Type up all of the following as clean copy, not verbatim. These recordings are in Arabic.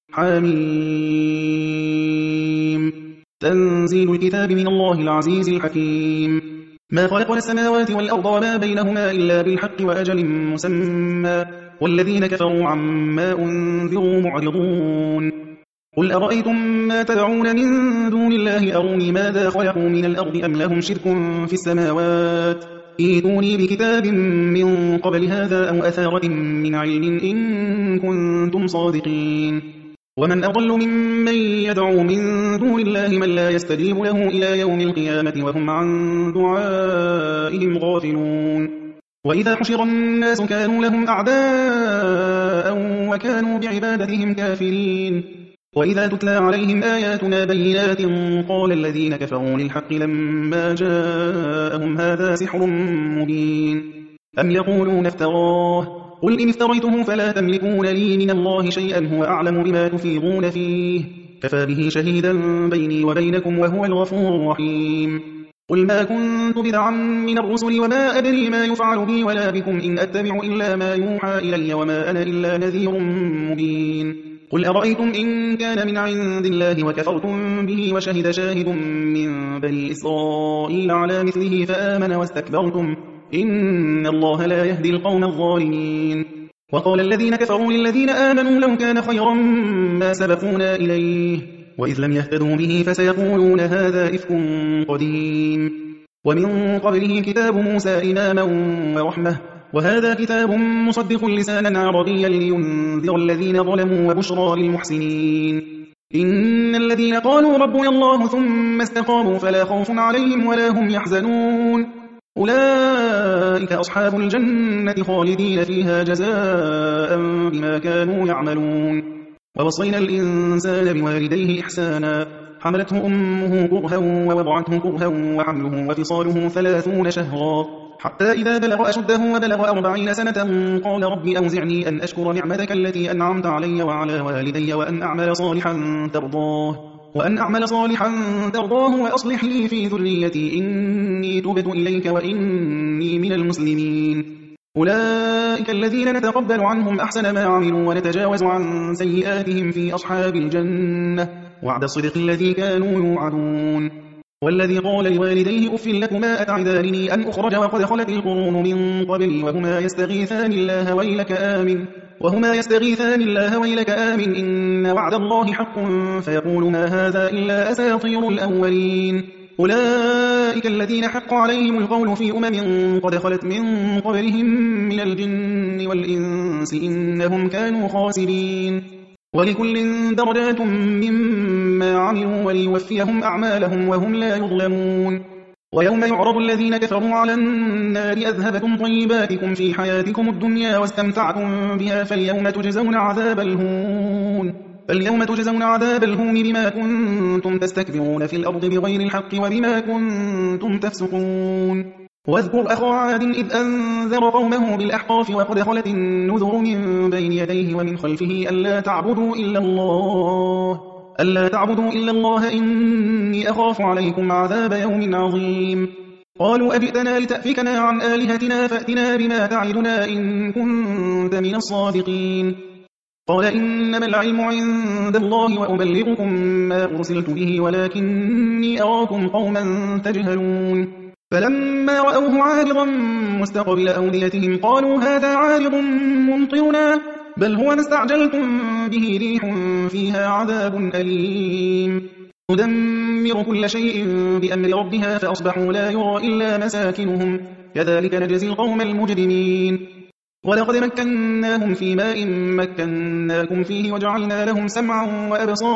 حميم تنزيل الكتاب من الله العزيز الحكيم ما خلقنا السماوات والأرض وما بينهما إلا بالحق وأجل مسمى والذين كفروا عما أنذروا معرضون قل أرأيتم ما تدعون من دون الله أروني ماذا خلقوا من الأرض أم لهم شرك في السماوات ائتوني بكتاب من قبل هذا أو أثارة من علم إن كنتم صادقين ومن أضل ممن يدعو من دون الله من لا يستجيب له إلى يوم القيامة وهم عن دعائهم غافلون وإذا حشر الناس كانوا لهم أعداء وكانوا بعبادتهم كافرين وإذا تتلى عليهم آياتنا بينات قال الذين كفروا للحق لما جاءهم هذا سحر مبين أم يقولون افتراه قل إن افتريته فلا تملكون لي من الله شيئا هو أعلم بما تفيضون فيه كفى به شهيدا بيني وبينكم وهو الغفور الرحيم قل ما كنت بدعا من الرسل وما أدري ما يفعل بي ولا بكم إن أتبع إلا ما يوحى إلي وما أنا إلا نذير مبين قل أرأيتم إن كان من عند الله وكفرتم به وشهد شاهد من بني إسرائيل على مثله فآمن واستكبرتم إن الله لا يهدي القوم الظالمين وقال الذين كفروا للذين آمنوا لو كان خيرا ما سبقونا إليه وإذ لم يهتدوا به فسيقولون هذا إفك قديم ومن قبله كتاب موسى إماما ورحمة وهذا كتاب مصدق لسانا عربيا لينذر الذين ظلموا وبشرى للمحسنين إن الذين قالوا ربنا الله ثم استقاموا فلا خوف عليهم ولا هم يحزنون أولئك أصحاب الجنة خالدين فيها جزاء بما كانوا يعملون ووصينا الإنسان بوالديه إحسانا حملته أمه كرها ووضعته كرها وحمله وفصاله 30 شهرا حتى إذا بلغ أشده وبلغ 40 سنة قال رب أوزعني أن أشكر نعمتك التي أنعمت علي وعلى والدي وأن أعمل صالحا ترضاه وأصلح لي في ذريتي إني تبت إليك وإني من المسلمين أولئك الذين نتقبل عنهم أحسن ما عملوا ونتجاوز عن سيئاتهم في أصحاب الجنة وعد الصدق الذي كانوا يوعدون والذي قال لوالديه أف لكما أتعدانني أن أخرج وقد خلت القرون من قبلي وهما يستغيثان الله ويلك آمن إن وعد الله حق فيقول ما هذا إلا أساطير الأولين أولئك الذين حق عليهم القول في قد خلت من قبلهم من الجن والإنس إنهم كانوا خاسرين ولكل درجات مما عملوا وليوفيهم أعمالهم وهم لا يظلمون ويوم يعرض الذين كفروا على النار أذهبتم طيباتكم في حياتكم الدنيا واستمتعتم بها فاليوم تجزون عذاب الهون بما كنتم تستكبرون في الأرض بغير الحق وبما كنتم تفسقون واذكر أخا عاد إذ أنذر قومه بالأحقاف وقد خلت النذر من بين يديه ومن خلفه ألا تعبدوا إلا الله إني أخاف عليكم عذاب يوم عظيم قالوا أجئتنا لتأفكنا عن آلهتنا فأتنا بما تعدنا إن كنت من الصادقين قال إنما العلم عند الله وأبلغكم ما أرسلت به ولكني أراكم قوما تجهلون فلما رأوه عارضا مستقبل أوديتهم قالوا هذا عارض ممطرنا بل هو ما استعجلتم به ريح فيها عذاب أليم تدمر كل شيء بأمر ربها فأصبحوا لا يرى إلا مساكنهم كذلك نجزي القوم المجرمين ولقد مكناهم في ماء مكناكم فيه وجعلنا لهم سمعا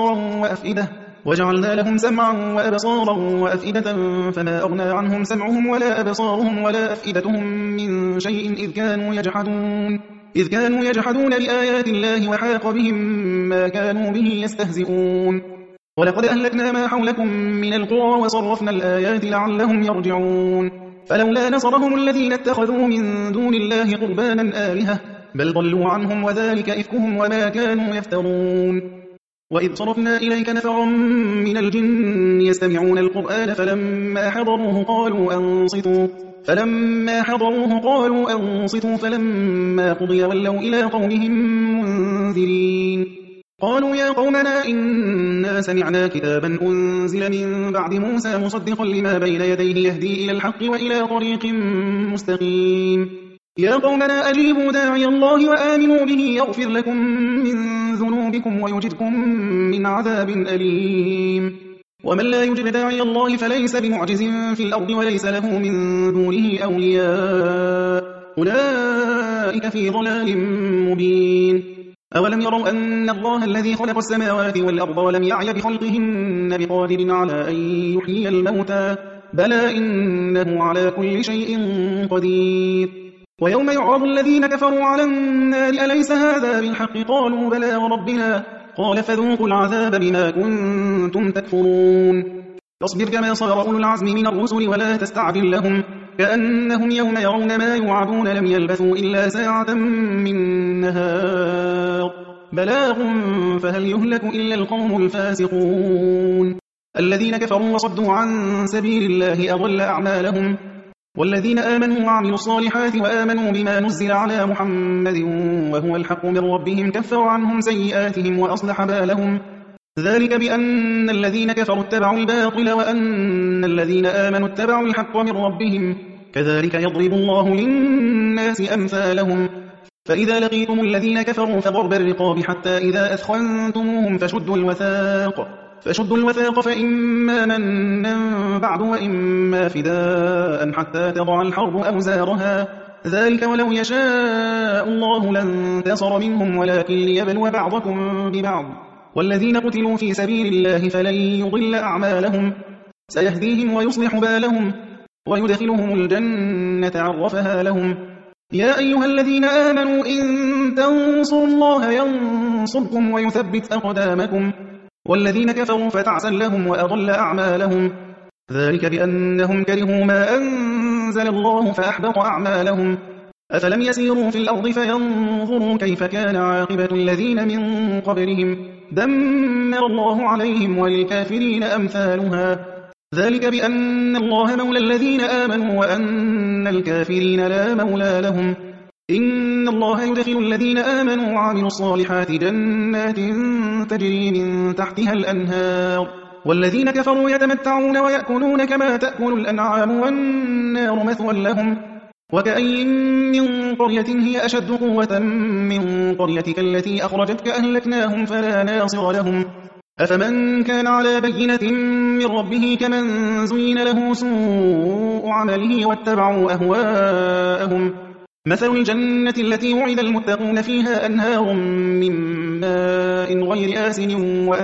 وأبصارا وأفئدة فما أغنى عنهم سمعهم ولا أبصارهم ولا أفئدتهم من شيء إذ كانوا يجحدون بآيات الله وحاق بهم ما كانوا به يستهزئون ولقد أهلكنا ما حولكم من القرى وصرفنا الآيات لعلهم يرجعون فلولا نصرهم الذين اتخذوا من دون الله قربانا آلهة بل ضلوا عنهم وذلك إفكهم وما كانوا يفترون وإذ صرفنا إليك نفرا من الجن يستمعون القرآن فلما حضروه قالوا أنصتوا فلما قضي ولوا إلى قومهم منذرين قالوا يا قومنا إنا سمعنا كتابا أنزل من بعد موسى مصدقا لما بين يديه يهدي إلى الحق وإلى طريق مستقيم يا قومنا أجيبوا داعي الله وآمنوا به يغفر لكم من ذنوبكم ويجركم من عذاب أليم ومن لا يجب داعي الله فليس بمعجز في الأرض وليس له من دونه أولياء أولئك في ضلال مبين أولم يروا أن الله الذي خلق السماوات والأرض ولم يعي بخلقهن بقادر على أن يحيي الموتى بلى إنه على كل شيء قدير ويوم يعرض الذين كفروا على النار أليس هذا بالحق قالوا بلى وربنا قال فذوقوا العذاب بما كنتم تكفرون فاصبر كما صبر أولو العزم من الرسل ولا تستعجل لهم كأنهم يوم يرون ما يوعدون لم يلبثوا إلا ساعة من نهار بلاغ فهل يهلك إلا القوم الفاسقون الذين كفروا وصدوا عن سبيل الله أضل أعمالهم والذين آمنوا وعملوا الصالحات وآمنوا بما نزل على محمد وهو الحق من ربهم كفر عنهم سيئاتهم وأصلح بالهم ذلك بأن الذين كفروا اتبعوا الباطل وأن الذين آمنوا اتبعوا الحق من ربهم كذلك يضرب الله للناس أمثالهم فإذا لقيتم الذين كفروا فضرب الرقاب حتى إذا أثخنتموهم فشدوا الوثاق فإما منا بعد وإما فداء حتى تضع الحرب أوزارها ذلك ولو يشاء الله لانتصر منهم ولكن ليبلو بعضكم ببعض والذين قتلوا في سبيل الله فلن يضل أعمالهم سيهديهم ويصلح بالهم ويدخلهم الجنة عرفها لهم يا أيها الذين آمنوا إن تنصروا الله ينصركم ويثبت أقدامكم والذين كفروا فتعسا لهم وأضل أعمالهم ذلك بأنهم كرهوا ما أنزل الله فأحبط أعمالهم أفلم يسيروا في الأرض فينظروا كيف كان عاقبة الذين من قبلهم دمر الله عليهم وللكافرين أمثالها ذلك بأن الله مولى الذين آمنوا وأن الكافرين لا مولى لهم إن الله يدخل الذين آمنوا وعملوا الصالحات جنات تجري من تحتها الأنهار والذين كفروا يتمتعون ويأكلون كما تأكل الأنعام والنار مثوى لهم وكأي من قرية هي أشد قوة من قريتك التي أخرجتك أهلكناهم فلا ناصر لهم أفمن كان على بينة من ربه كمن زين له سوء عمله واتبعوا أهواءهم مثل الجنة التي وعد المتقون فيها أنهار من ماء غير آسن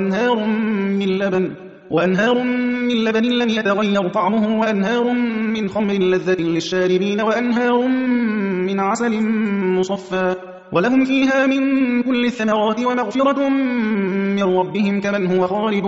وأنهار من لبن لم يتغير طعمه وأنهار من خمر لذة للشاربين وأنهار من عسل مصفى ولهم فيها من كل الثمرات ومغفرة من ربهم كمن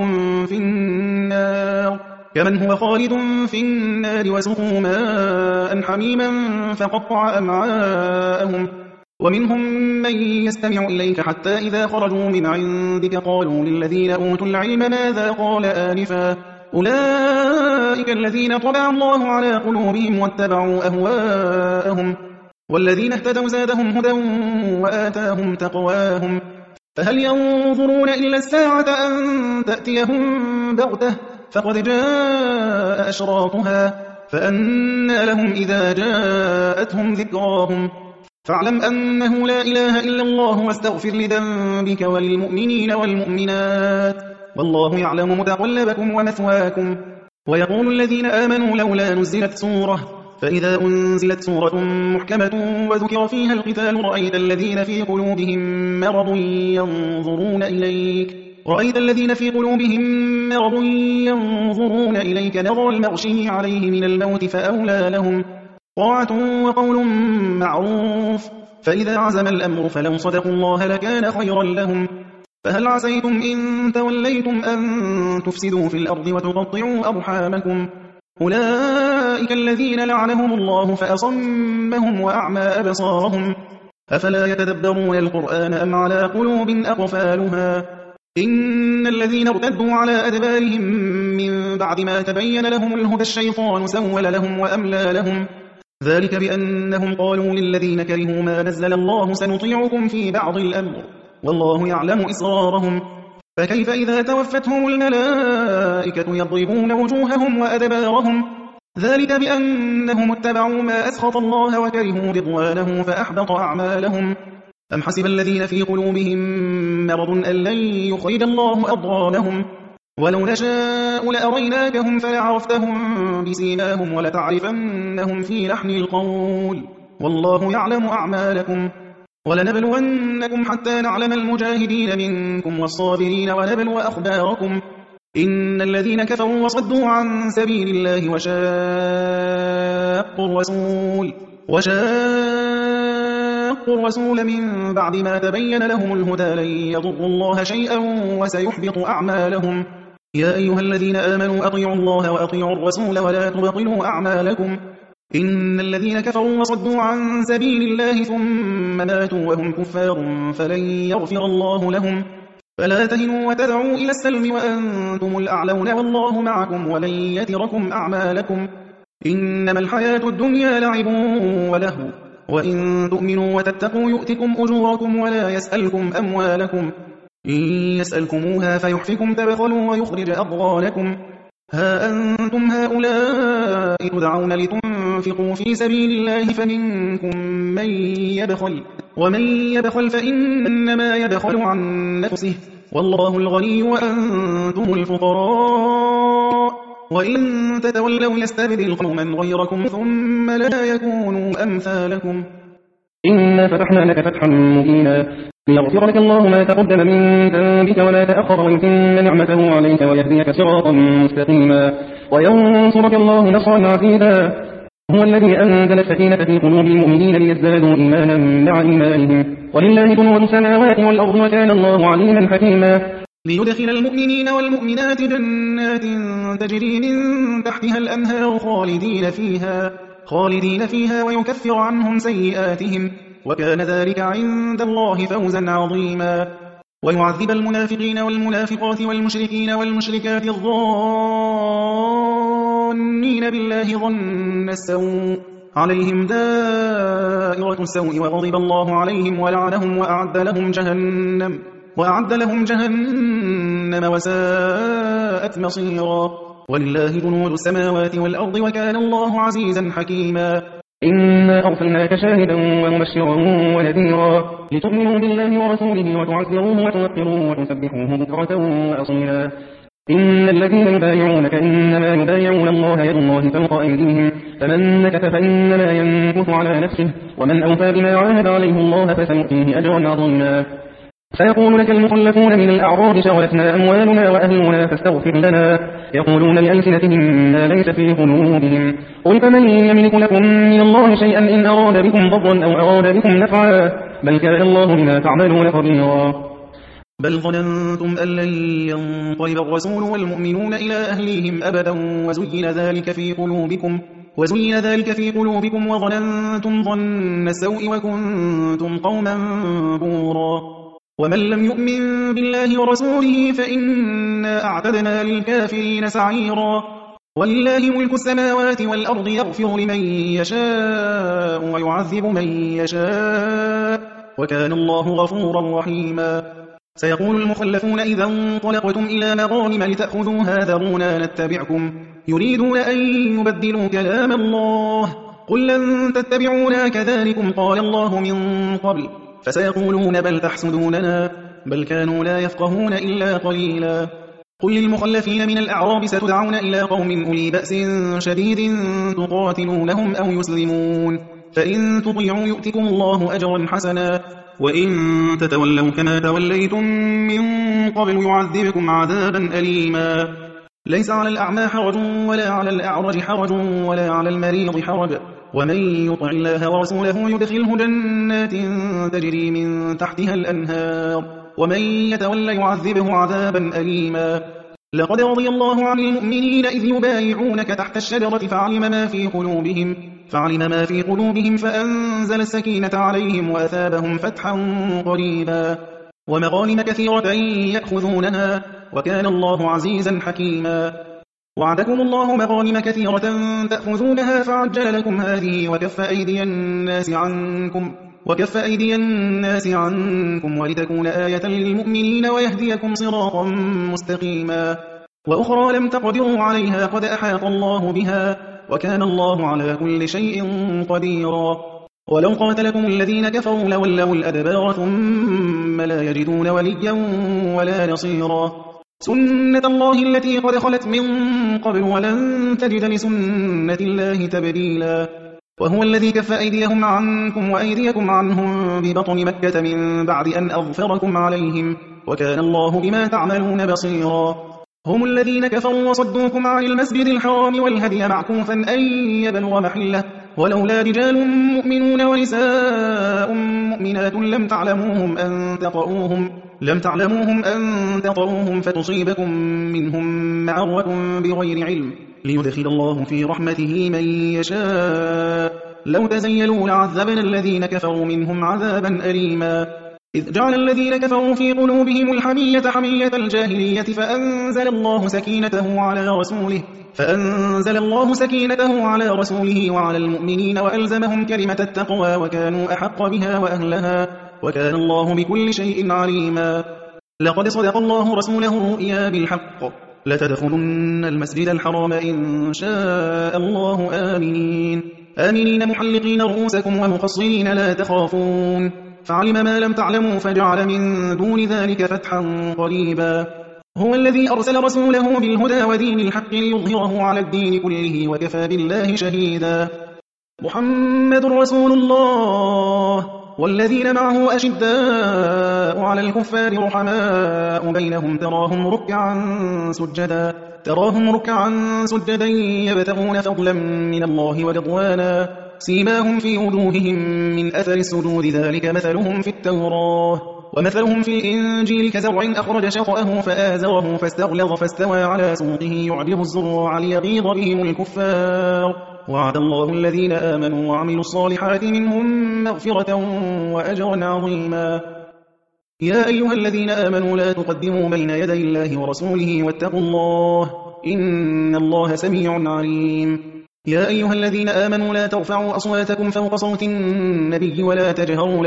هو خالد في النار وسقوا ماء حميما فقطع أمعاءهم ومنهم من يستمع إليك حتى إذا خرجوا من عندك قالوا للذين أوتوا العلم ماذا قال آنفا أولئك الذين طبع الله على قلوبهم واتبعوا أهواءهم والذين اهتدوا زادهم هدى وآتاهم تقواهم فهل ينظرون إلا الساعة أن تأتيهم بغتة فقد جاء أشراطها فأنى لهم إذا جاءتهم ذكراهم فاعلم أنه لا إله إلا الله واستغفر لذنبك وللمؤمنين والمؤمنات والله يعلم متقلبكم ومثواكم ويقول الذين آمنوا لولا نزلت سورة فإذا أنزلت سورة محكمة وذكر فيها القتال رأيت الذين في قلوبهم مرض ينظرون إليك نظر المغشي عليه من الموت فأولى لهم طاعة وقول معروف فإذا عزم الأمر فلو صدقوا الله لكان خيرا لهم فهل عسيتم إن توليتم أن تفسدوا في الأرض وتقطعوا أرحامكم أولئك الذين لعنهم الله فأصمهم وأعمى أبصارهم أفلا يتدبرون القرآن أم على قلوب أقفالها إن الذين ارتدوا على أدبارهم من بعد ما تبين لهم الهدى الشيطان سول لهم وأملى لهم ذلك بأنهم قالوا للذين كرهوا ما نزل الله سنطيعكم في بعض الأمر والله يعلم إسرارهم. فكيف إذا توفتهم الملائكة يضربون وجوههم وأدبارهم؟ ذلك بأنهم اتبعوا ما أسخط الله وكرهوا رضوانه فأحبط أعمالهم. أم حسب الذين في قلوبهم مرض أن لن يخرج الله أضغانهم؟ ولو نشاء لأريناكهم فلعرفتهم بسيماهم ولتعرفنهم في لحن القول والله يعلم أعمالكم. ولنبلونكم حتى نعلم المجاهدين منكم والصابرين ونبلو أخباركم. إن الذين كفروا وصدوا عن سبيل الله وشاقوا الرسول من بعد ما تبين لهم الهدى لن يضروا الله شيئا وسيحبط أعمالهم. يا أيها الذين آمنوا أطيعوا الله وأطيعوا الرسول ولا تبطلوا أعمالكم. إن الذين كفروا وصدوا عن سبيل الله ثم ماتوا وهم كفار فلن يغفر الله لهم. فلا تهنوا وتدعوا إلى السلم وأنتم الأعلون والله معكم ولن يتركم أعمالكم. إنما الحياة الدنيا لعب ولهو وإن تؤمنوا وتتقوا يؤتكم أجوركم ولا يسألكم أموالكم. إن يسألكموها فيحفكم تبخلوا ويخرج أضغانكم. ها أنتم هؤلاء تدعون لتنفقوا في سبيل الله فمنكم من يبخل ومن يبخل فإنما يبخل عن نفسه والله الغني وأنتم الفقراء وإن تتولوا يستبدل قوما غيركم ثم لا يكونوا أمثالكم. إنا فتحنا لك فتحا مبينا ليغفر لك الله ما تقدم من ذنبك وما تأخر ويتم نعمته عليك ويهديك صراطا مستقيما وينصرك الله نصرا عزيزا. هو الذي أنزل السكينة في قلوب المؤمنين ليزدادوا إيمانا مع إيمانهم ولله جنود السماوات والأرض وكان الله عليما حكيما. ليدخل المؤمنين والمؤمنات جنات تجري من تحتها الأنهار خالدين فيها ويكفر عنهم سيئاتهم وكان ذلك عند الله فوزا عظيما. ويعذب المنافقين والمنافقات والمشركين والمشركات الظانين بالله ظن السوء عليهم دائرة السوء وغضب الله عليهم ولعنهم وأعد لهم جهنم وساءت مصيرا. ولله جنود السماوات والأرض وكان الله عزيزا حكيما. إنا أرسلناك شاهدا ومبشرا ونذيرا لتؤمنوا بالله ورسوله وتعزروه وتوقروه وتسبحوه بكرة وأصيلا. إن الذين يبايعونك إنما يبايعون الله يد الله فوق أيديهم فمن نكث فإنما ينكث على نفسه ومن أوفى بما عاهد عليه الله فسنؤتيه أجرا عظيما. سيقول لك المخلفون من الأعراب شغلتنا أموالنا وأهلنا فاستغفر لنا يقولون بألسنتهم ما ليس في قلوبهم قل فمن يملك لكم من الله شيئا إن أراد بكم ضرا أو أراد بكم نفعا بل كان الله بما تعملون خبيرا. بل ظننتم أن لن ينقلب الرسول والمؤمنون إلى أهليهم أبدا وزين ذلك في قلوبكم وظننتم ظن السوء وكنتم قوما بورا. ومن لم يؤمن بالله ورسوله فإنا أعتدنا للكافرين سعيرا. ولله ملك السماوات والأرض يغفر لمن يشاء ويعذب من يشاء وكان الله غفورا رحيما. سيقول المخلفون إذا انطلقتم إلى مغانم لتأخذوها ذرونا نتبعكم يريدون أن يبدلوا كلام الله قل لن تتبعونا كذلكم قال الله من قبل فسيقولون بل تحسدوننا بل كانوا لا يفقهون إلا قليلا. قل للمخلفين من الأعراب ستدعون إلى قوم أولي بأس شديد تقاتلونهم أو يسلمون فإن تطيعوا يؤتكم الله أجرا حسنا وإن تتولوا كما توليتم من قبل يعذبكم عذابا أليما. ليس على الأعمى حرج ولا على الأعرج حرج ولا على المريض حرج ومن يطع الله ورسوله يدخله جنات تجري من تحتها الأنهار ومن يتولى يعذبه عذابا أليما. لقد رضي الله عن المؤمنين إذ يبايعونك تحت الشجرة فعلم ما في قلوبهم فأنزل السكينة عليهم وأثابهم فتحا قريبا ومغانم كثيرة يأخذونها وكان الله عزيزا حكيما. وعدكم الله مغانم كثيرة تأخذونها فعجل لكم هذه وكف أيدي الناس عنكم وكف أيدي الناس عنكم ولتكون آية للمؤمنين ويهديكم صراطا مستقيما وأخرى لم تقدروا عليها قد أحاط الله بها وكان الله على كل شيء قديرا ولو قاتلكم الذين كفروا لولوا الأدبار ثم لا يجدون وليا ولا نصيرا سنة الله التي قد خلت من قبل ولن تجد لسنة الله تبديلا وهو الذي كف أيديهم عنكم وأيديكم عنهم ببطن مكة من بعد أن أظفركم عليهم وكان الله بما تعملون بصيرا هم الذين كفروا وصدوكم عن المسجد الحرام والهدي معكوفا أن يبلغ محله ولولا رجال مؤمنون ونساء مؤمنات لم تعلموهم أن تطؤوهم فتصيبكم منهم معرة بغير علم ليدخل الله في رحمته من يشاء لو تزيلوا لعذبنا الذين كفروا منهم عذابا أليما إذ جعل الذين كفروا في قلوبهم الحمية حمية الجاهلية فأنزل الله سكينته على رسوله وعلى المؤمنين وألزمهم كلمة التقوى وكانوا أحق بها وأهلها وكان الله بكل شيء عليما لقد صدق الله رسوله الرؤيا بالحق لتدخلن المسجد الحرام إن شاء الله آمنين محلقين رؤوسكم ومقصرين لا تخافون فعلم ما لم تعلموا فجعل من دون ذلك فتحا قريبا هو الذي أرسل رسوله بالهدى ودين الحق ليظهره على الدين كله وكفى بالله شهيدا محمد رسول الله والذين معه أشداء على الكفار رحماء بينهم تراهم ركعا سجدا يبتغون فضلا من الله ورضوانا سيماهم في وجوههم من أثر السجود ذلك مثلهم في التوراة ومثلهم في الإنجيل كزرع أخرج شطأه فآزره فاستغلظ فاستوى على سوقه يعجب الزراع ليغيظ بهم الكفار وعد الله الذين آمنوا وعملوا الصالحات منهم مغفرة وأجرا عظيما يا أيها الذين آمنوا لا تقدموا بين يدي الله ورسوله واتقوا الله إن الله سميع عليم يا أيها الذين آمنوا لا ترفعوا أصواتكم فوق صوت النبي ولا تجهروا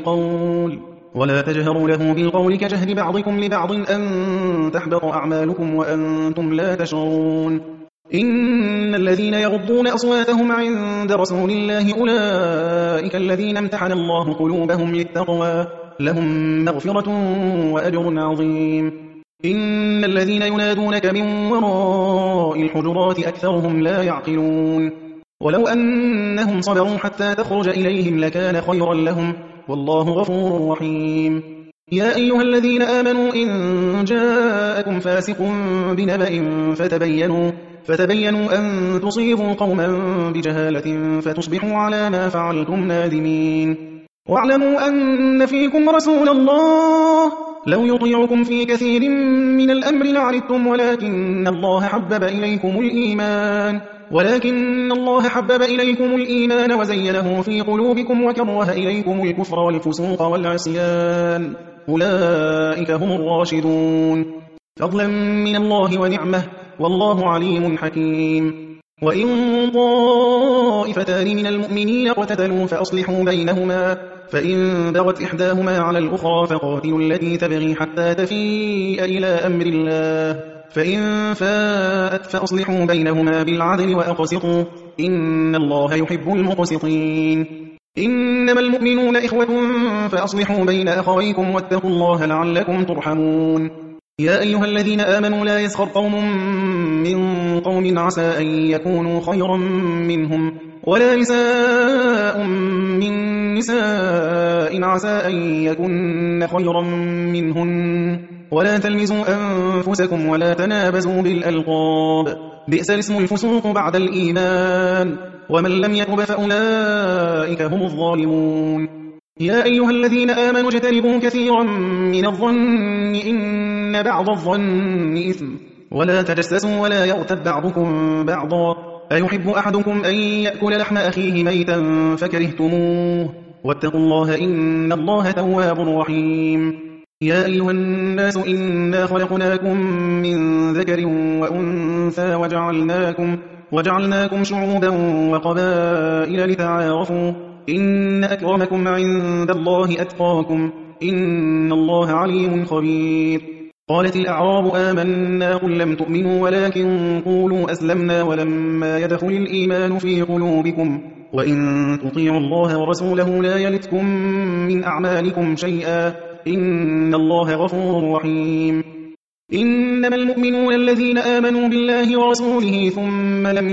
له بالقول كجهر بعضكم لبعض أن تحبط أعمالكم وأنتم لا تشعرون إن الذين يغضون أصواتهم عند رسول الله أولئك الذين امتحن الله قلوبهم للتقوى لهم مغفرة وأجر عظيم إن الذين ينادونك من وراء الحجرات أكثرهم لا يعقلون ولو أنهم صبروا حتى تخرج إليهم لكان خيرا لهم والله غفور رحيم يا أيها الذين آمنوا إن جاءكم فاسق بنبأ فتبينوا أن تصيبوا قوما بجهالة فتصبحوا على ما فعلتم نادمين واعلموا أن فيكم رسول الله لو يطيعكم في كثير من الأمر لعنتم ولكن الله حبب إليكم الإيمان وزينه في قلوبكم وكره إليكم الكفر والفسوق والعصيان أولئك هم الراشدون فضلا من الله ونعمه والله عليم حكيم وإن طائفتان من المؤمنين اقتتلوا فأصلحوا بينهما فإن بغت إحداهما على الأخرى فقاتلوا التي تبغي حتى تفيء إلى أمر الله فإن فاءت فأصلحوا بينهما بالعدل وأقسطوا إن الله يحب المقسطين إنما المؤمنون إخوة فأصلحوا بين أخويكم واتقوا الله لعلكم ترحمون يا أيها الذين آمنوا لا يسخر قوم من قوم عسى أن يكونوا خيرا منهم ولا نساء من نساء عسى أن يكن خيرا منهن ولا تلمزوا أنفسكم ولا تنابزوا بالألقاب بئس الاسم الفسوق بعد الإيمان ومن لم يتب فأولئك هم الظالمون يا أيها الذين آمنوا اجتنبوا كثيرا من الظن إن بعض الظن إثم ولا تجسسوا ولا يغتب بعضكم بعضا أيحب أحدكم أن يأكل لحم أخيه ميتا فكرهتموه واتقوا الله إن الله تواب رحيم يا أيها الناس إنا خلقناكم من ذكر وأنثى وجعلناكم شعوبا وقبائل لتعارفوا إن أكرمكم عند الله أتقاكم إن الله عليم خبير. قالت الأعراب آمنا قل لم تؤمنوا ولكن قولوا أسلمنا ولما يدخل الإيمان في قلوبكم وإن تطيعوا الله ورسوله لا يلتكم من أعمالكم شيئا إن الله غفور رحيم. إنما المؤمنون الذين آمنوا بالله ورسوله ثم لم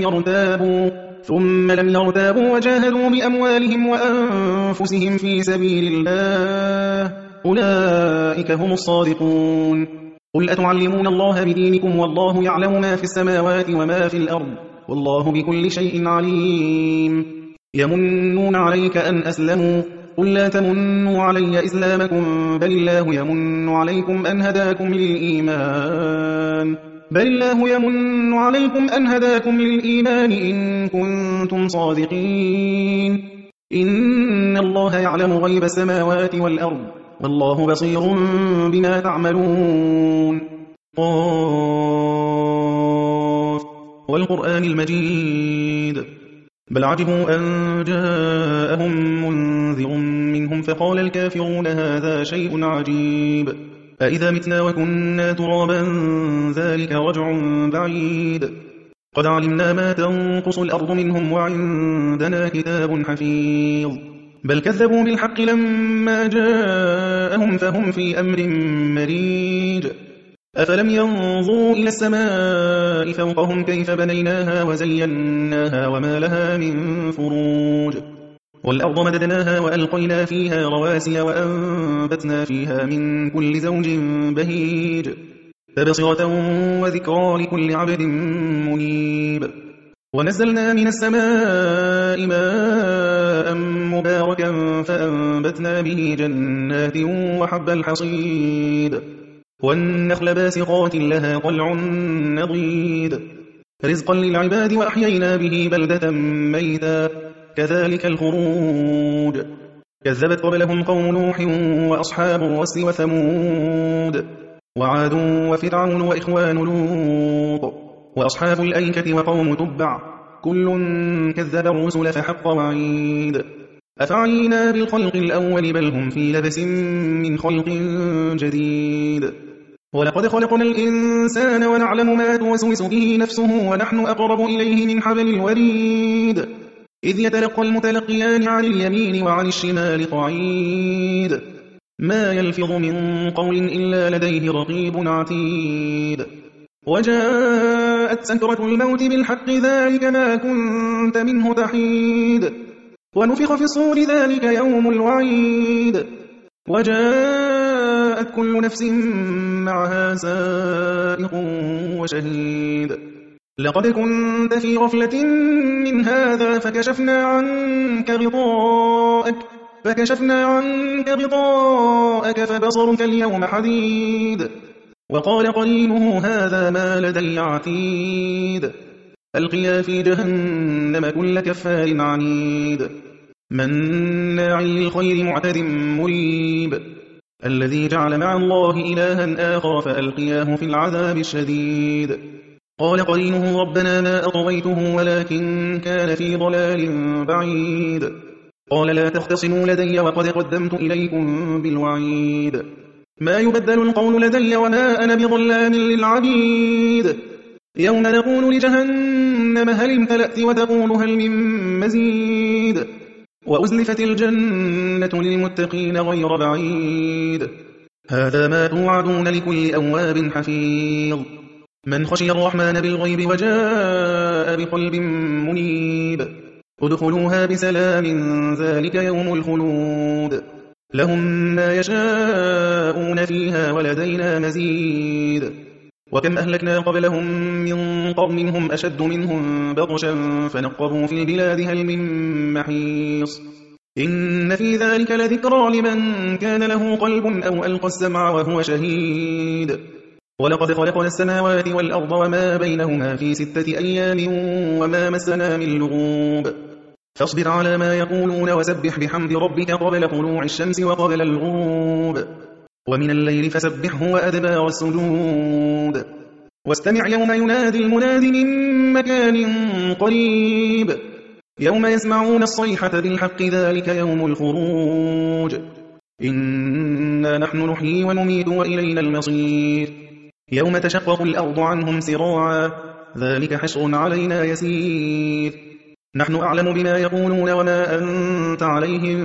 يرتابوا وجاهدوا بأموالهم وأنفسهم في سبيل الله أولئك هم الصادقون. قل أتعلمون الله بدينكم والله يعلم ما في السماوات وما في الأرض والله بكل شيء عليم. يمنون عليك أن أسلموا قل لا تمنوا علي إسلامكم بل الله يمن عليكم أن هداكم للإيمان إن كنتم صادقين. إن الله يعلم غيب السماوات والأرض والله بصير بما تعملون. قاف والقرآن المجيد بل عجبوا أن جاءهم منذر منهم فقال الكافرون هذا شيء عجيب أإذا متنا وكنا ترابا ذلك رجع بعيد قد علمنا ما تنقص الأرض منهم وعندنا كتاب حفيظ بل كذبوا بالحق لما جاءهم فهم في أمر مريج أفلم ينظروا إلى السماء فوقهم كيف بنيناها وزيناها وما لها من فروج والأرض مددناها وألقينا فيها رواسي وأنبتنا فيها من كل زوج بهيج تبصرة وذكرى لكل عبد منيب ونزلنا من السماء ماء مباركا فأنبتنا به جنات وحب الحصيد والنخل باسقات لها طلع نضيد رزقا للعباد وأحيينا به بلدة ميتا كذلك الخروج كذبت قبلهم قوم نوح وأصحاب الرس وثمود وعاد وفرعون وإخوان لوط وأصحاب الأيكة وقوم تبع كل كذب الرسل فحق وعيد أفعينا بالخلق الأول بل هم في لبس من خلق جديد ولقد خلقنا الإنسان ونعلم ما توسوس به نفسه ونحن أقرب إليه من حبل الوريد إذ يتلقى المتلقيان عن اليمين وعن الشمال قعيد ما يلفظ من قول إلا لديه رقيب عتيد وجاءت سكرة الموت بالحق ذلك ما كنت منه تحيد ونفخ في الصور ذلك يوم الوعيد وجاءت كل نفس معها سائق وشهيد لقد كنت في غفلة من هذا فكشفنا عنك غطاءك فبصرك اليوم حديد وقال قرينه هذا ما لدي عتيد ألقيا في جهنم كل كفار عنيد مناع للخير معتد مريب الذي جعل مع الله إلها آخر فألقياه في العذاب الشديد قال قرينه ربنا ما أطويته ولكن كان في ضلال بعيد قال لا تختصموا لدي وقد قدمت إليكم بالوعيد ما يبدل القول لدي وما أنا بظلام للعبيد يوم نقول لجهنم هل امتلأت وتقول هل من مزيد وأزلفت الجنة للمتقين غير بعيد هذا ما توعدون لكل أواب حفيظ من خشي الرحمن بالغيب وجاء بقلب منيب ادخلوها بسلام ذلك يوم الخلود لهم ما يشاءون فيها ولدينا مزيد وكم أهلكنا قبلهم من قرن هم أشد منهم بطشا فنقبوا في البلاد هل من محيص إن في ذلك لذكرى لمن كان له قلب أو ألقى السمع وهو شهيد ولقد خلقنا السماوات والأرض وما بينهما في 6 أيام وما مسنا من لغوب فاصبر على ما يقولون وسبح بحمد ربك قبل طلوع الشمس وقبل الغروب ومن الليل فسبحه وأدبار السجود واستمع يوم ينادي المناد من مكان قريب يوم يسمعون الصيحة بالحق ذلك يوم الخروج إنا نحن نحيي ونميت وإلينا المصير يوم تشقق الأرض عنهم سراعا ذلك حشر علينا يسير نحن أعلم بما يقولون وما أنت عليهم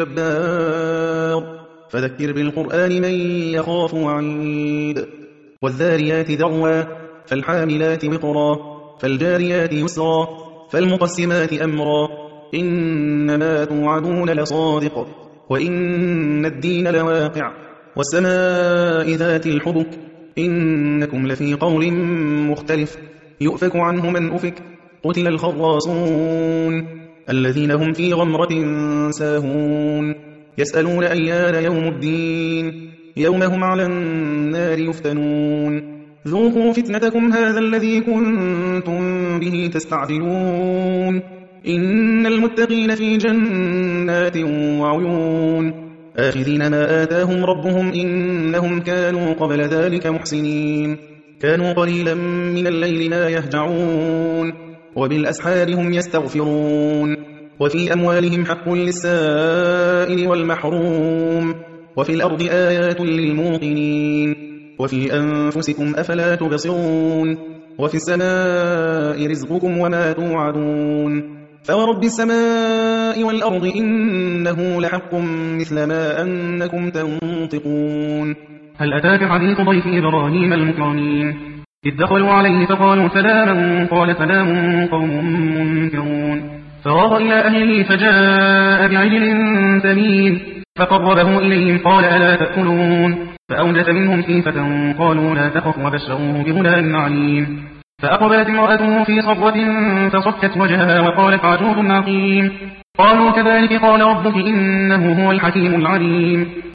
بجبار فذكر بالقرآن من يخاف وعيد والذاريات ذروا فالحاملات وقرا فالجاريات يسرا فالمقسمات أمرا إنما توعدون لصادق وإن الدين لواقع والسماء ذات الحبك إنكم لفي قول مختلف يؤفك عنه من أفك قتل الخراصون الذين هم في غمرة ساهون يسألون أيان يوم الدين يوم هم على النار يفتنون ذوقوا فتنتكم هذا الذي كنتم به تستعجلون إن المتقين في جنات وعيون آخذين ما آتاهم ربهم إنهم كانوا قبل ذلك محسنين كانوا قليلا من الليل ما يهجعون وبالأسحار هم يستغفرون وفي أموالهم حق للسائل والمحروم وفي الأرض آيات للموقنين وفي أنفسكم أفلا تبصرون وفي السماء رزقكم وما توعدون فورب السماء والأرض إنه لحق مثل ما أنكم تنطقون هل أتاك حديث ضيف إبراهيم المكرمين إذ دخلوا عليه فقالوا سلاما قال سلام قوم منكرون فراغ إلى أهله فجاء بعجل سمين فقربه إليهم قال ألا تأكلون فأوجس منهم خيفة قالوا لا تخف وبشروه بغلام عليم فأقبلت امرأته في صرة فصكت وجهها وقالت عجوز عقيم قالوا كذلك قال ربك إنه هو الحكيم العليم